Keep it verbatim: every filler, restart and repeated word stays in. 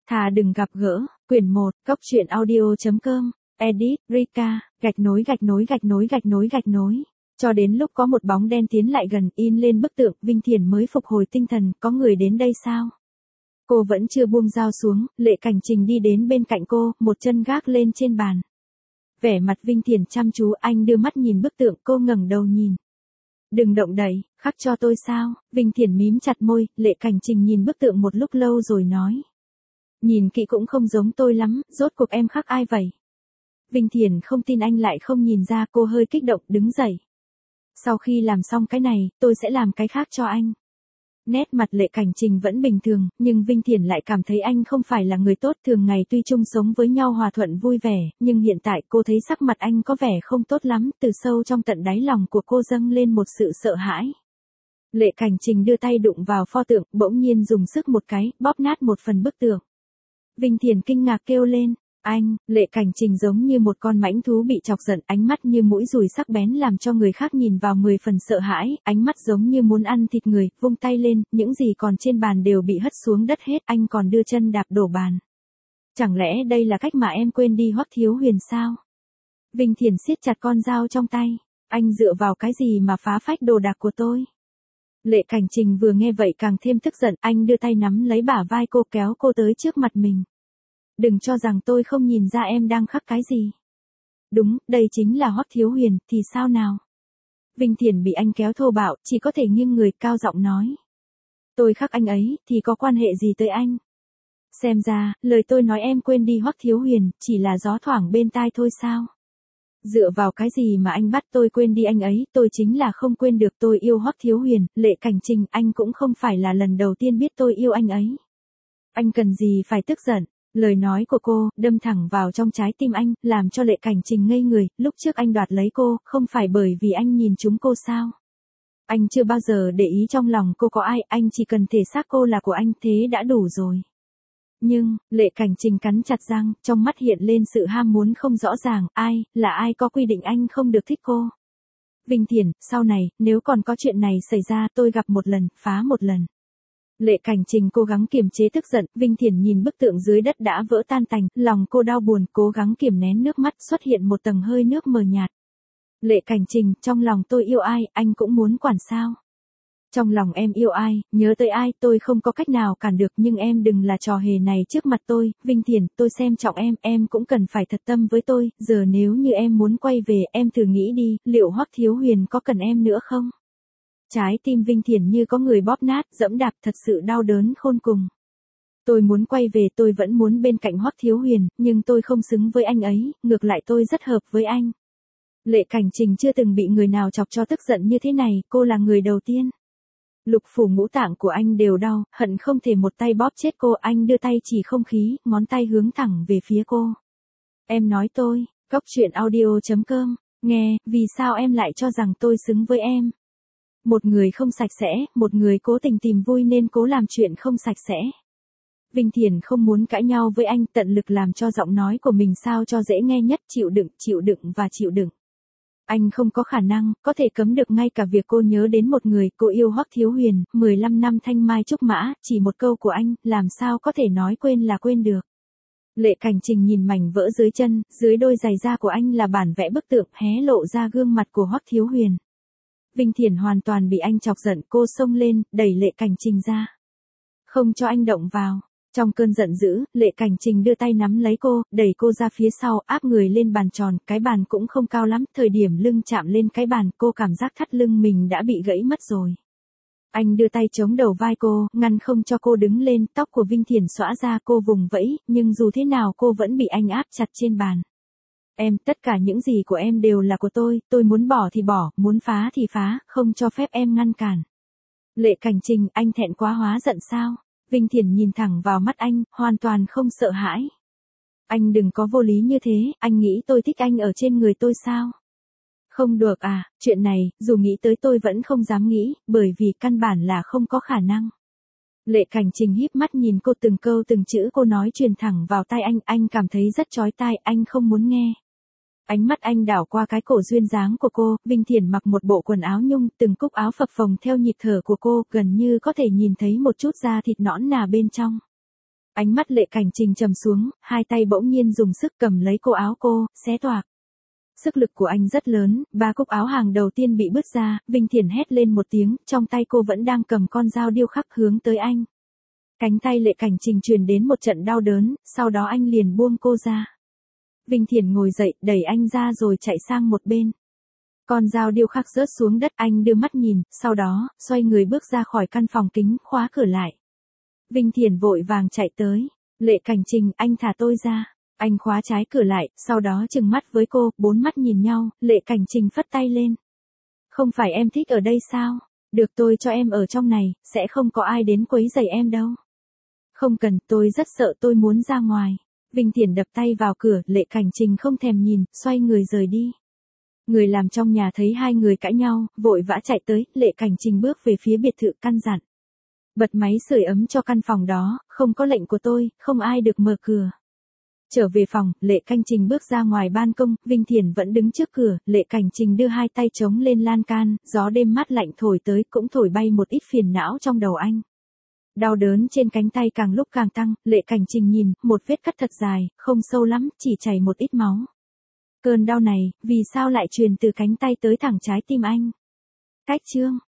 Thà đừng gặp gỡ, quyển một, cốc truyện audio.com, edit, Rika, gạch nối gạch nối gạch nối gạch nối gạch nối. Cho đến lúc có một bóng đen tiến lại gần, in lên bức tượng, Vinh Thiển mới phục hồi tinh thần, có người đến đây sao? Cô vẫn chưa buông dao xuống, Lệ Cảnh Trình đi đến bên cạnh cô, một chân gác lên trên bàn. Vẻ mặt Vinh Thiển chăm chú, anh đưa mắt nhìn bức tượng, cô ngẩng đầu nhìn. Đừng động đậy, khắc cho tôi sao? Vinh Thiển mím chặt môi, Lệ Cảnh Trình nhìn bức tượng một lúc lâu rồi nói. Nhìn kỹ cũng không giống tôi lắm, rốt cuộc em khắc ai vậy? Vinh Thiển không tin anh lại không nhìn ra, cô hơi kích động, đứng dậy. Sau khi làm xong cái này, tôi sẽ làm cái khác cho anh. Nét mặt Lệ Cảnh Trình vẫn bình thường, nhưng Vinh Thiển lại cảm thấy anh không phải là người tốt, thường ngày tuy chung sống với nhau hòa thuận vui vẻ, nhưng hiện tại cô thấy sắc mặt anh có vẻ không tốt lắm, từ sâu trong tận đáy lòng của cô dâng lên một sự sợ hãi. Lệ Cảnh Trình đưa tay đụng vào pho tượng, bỗng nhiên dùng sức một cái, bóp nát một phần bức tượng. Vinh Thiển kinh ngạc kêu lên, anh, Lệ Cảnh Trình giống như một con mãnh thú bị chọc giận, ánh mắt như mũi dùi sắc bén làm cho người khác nhìn vào mười phần sợ hãi, ánh mắt giống như muốn ăn thịt người, vung tay lên, những gì còn trên bàn đều bị hất xuống đất hết, anh còn đưa chân đạp đổ bàn. Chẳng lẽ đây là cách mà em quên đi Hoắc Thiếu Huyền sao? Vinh Thiển siết chặt con dao trong tay, anh dựa vào cái gì mà phá phách đồ đạc của tôi? Lệ Cảnh Trình vừa nghe vậy càng thêm tức giận, anh đưa tay nắm lấy bả vai cô, kéo cô tới trước mặt mình. Đừng cho rằng tôi không nhìn ra em đang khắc cái gì. Đúng, đây chính là Hoắc Thiếu Huyền, thì sao nào? Vinh Thiển bị anh kéo thô bạo, chỉ có thể nghiêng người, cao giọng nói. Tôi khắc anh ấy, thì có quan hệ gì tới anh? Xem ra, lời tôi nói em quên đi Hoắc Thiếu Huyền, chỉ là gió thoảng bên tai thôi sao? Dựa vào cái gì mà anh bắt tôi quên đi anh ấy, tôi chính là không quên được, tôi yêu Hoắc Thiếu Huyền, Lệ Cảnh Trình, anh cũng không phải là lần đầu tiên biết tôi yêu anh ấy. Anh cần gì phải tức giận? Lời nói của cô, đâm thẳng vào trong trái tim anh, làm cho Lệ Cảnh Trình ngây người, lúc trước anh đoạt lấy cô, không phải bởi vì anh nhìn trúng cô sao? Anh chưa bao giờ để ý trong lòng cô có ai, anh chỉ cần thể xác cô là của anh, thế đã đủ rồi. Nhưng, Lệ Cảnh Trình cắn chặt răng, trong mắt hiện lên sự ham muốn không rõ ràng, ai, là ai có quy định anh không được thích cô? Vinh Thiển, sau này, nếu còn có chuyện này xảy ra, tôi gặp một lần, phá một lần. Lệ Cảnh Trình cố gắng kiềm chế tức giận, Vinh Thiển nhìn bức tượng dưới đất đã vỡ tan tành, lòng cô đau buồn, cố gắng kiềm nén nước mắt, xuất hiện một tầng hơi nước mờ nhạt. Lệ Cảnh Trình, trong lòng tôi yêu ai, anh cũng muốn quản sao? Trong lòng em yêu ai, nhớ tới ai, tôi không có cách nào cản được, nhưng em đừng là trò hề này trước mặt tôi, Vinh Thiển, tôi xem trọng em, em cũng cần phải thật tâm với tôi, giờ nếu như em muốn quay về, em thử nghĩ đi, liệu Hoắc Thiếu Huyền có cần em nữa không? Trái tim Vinh Thiển như có người bóp nát, dẫm đạp, thật sự đau đớn khôn cùng. Tôi muốn quay về, tôi vẫn muốn bên cạnh Hoắc Thiếu Huyền, nhưng tôi không xứng với anh ấy, ngược lại tôi rất hợp với anh. Lệ Cảnh Trình chưa từng bị người nào chọc cho tức giận như thế này, cô là người đầu tiên. Lục phủ ngũ tạng của anh đều đau, hận không thể một tay bóp chết cô, anh đưa tay chỉ không khí, ngón tay hướng thẳng về phía cô. Em nói tôi, cốc truyện audio.com, nghe, vì sao em lại cho rằng tôi xứng với em? Một người không sạch sẽ, một người cố tình tìm vui nên cố làm chuyện không sạch sẽ. Vinh Thiển không muốn cãi nhau với anh, tận lực làm cho giọng nói của mình sao cho dễ nghe nhất, chịu đựng, chịu đựng và chịu đựng. Anh không có khả năng, có thể cấm được ngay cả việc cô nhớ đến một người, cô yêu Hoắc Thiếu Huyền, mười lăm năm thanh mai trúc mã, chỉ một câu của anh, làm sao có thể nói quên là quên được. Lệ Cảnh Trình nhìn mảnh vỡ dưới chân, dưới đôi giày da của anh là bản vẽ bức tượng, hé lộ ra gương mặt của Hoắc Thiếu Huyền. Vinh Thiển hoàn toàn bị anh chọc giận, cô xông lên, đẩy Lệ Cảnh Trình ra. Không cho anh động vào. Trong cơn giận dữ, Lệ Cảnh Trình đưa tay nắm lấy cô, đẩy cô ra phía sau, áp người lên bàn tròn, cái bàn cũng không cao lắm, thời điểm lưng chạm lên cái bàn, cô cảm giác thắt lưng mình đã bị gãy mất rồi. Anh đưa tay chống đầu vai cô, ngăn không cho cô đứng lên, tóc của Vinh Thiển xõa ra, cô vùng vẫy, nhưng dù thế nào cô vẫn bị anh áp chặt trên bàn. Em, tất cả những gì của em đều là của tôi, tôi muốn bỏ thì bỏ, muốn phá thì phá, không cho phép em ngăn cản. Lệ Cảnh Trình, anh thẹn quá hóa giận sao? Vinh Thiển nhìn thẳng vào mắt anh, hoàn toàn không sợ hãi. Anh đừng có vô lý như thế, anh nghĩ tôi thích anh ở trên người tôi sao? Không được à, chuyện này, dù nghĩ tới tôi vẫn không dám nghĩ, bởi vì căn bản là không có khả năng. Lệ Cảnh Trình híp mắt nhìn cô, từng câu từng chữ cô nói truyền thẳng vào tai anh, anh cảm thấy rất chói tai, anh không muốn nghe. Ánh mắt anh đảo qua cái cổ duyên dáng của cô, Vinh Thiển mặc một bộ quần áo nhung, từng cúc áo phập phồng theo nhịp thở của cô, gần như có thể nhìn thấy một chút da thịt nõn nà bên trong. Ánh mắt Lệ Cảnh Trình trầm xuống, hai tay bỗng nhiên dùng sức cầm lấy cô áo cô, xé toạc. Sức lực của anh rất lớn, ba cúc áo hàng đầu tiên bị bứt ra, Vinh Thiển hét lên một tiếng, trong tay cô vẫn đang cầm con dao điêu khắc hướng tới anh. Cánh tay Lệ Cảnh Trình truyền đến một trận đau đớn, sau đó anh liền buông cô ra. Vinh Thiển ngồi dậy, đẩy anh ra rồi chạy sang một bên. Con dao điêu khắc rớt xuống đất, anh đưa mắt nhìn, sau đó, xoay người bước ra khỏi căn phòng kính, khóa cửa lại. Vinh Thiển vội vàng chạy tới. Lệ Cảnh Trình, anh thả tôi ra. Anh khóa trái cửa lại, sau đó trừng mắt với cô, bốn mắt nhìn nhau, Lệ Cảnh Trình phất tay lên. Không phải em thích ở đây sao? Được, tôi cho em ở trong này, sẽ không có ai đến quấy rầy em đâu. Không cần, tôi rất sợ, tôi muốn ra ngoài. Vinh Thiển đập tay vào cửa, Lệ Cảnh Trình không thèm nhìn, xoay người rời đi. Người làm trong nhà thấy hai người cãi nhau, vội vã chạy tới, Lệ Cảnh Trình bước về phía biệt thự căn dặn. Bật máy sưởi ấm cho căn phòng đó, không có lệnh của tôi, không ai được mở cửa. Trở về phòng, Lệ Cảnh Trình bước ra ngoài ban công, Vinh Thiển vẫn đứng trước cửa, Lệ Cảnh Trình đưa hai tay chống lên lan can, gió đêm mát lạnh thổi tới cũng thổi bay một ít phiền não trong đầu anh. Đau đớn trên cánh tay càng lúc càng tăng, Lệ Cảnh Trình nhìn, một vết cắt thật dài, không sâu lắm, chỉ chảy một ít máu. Cơn đau này, vì sao lại truyền từ cánh tay tới thẳng trái tim anh? Cách chương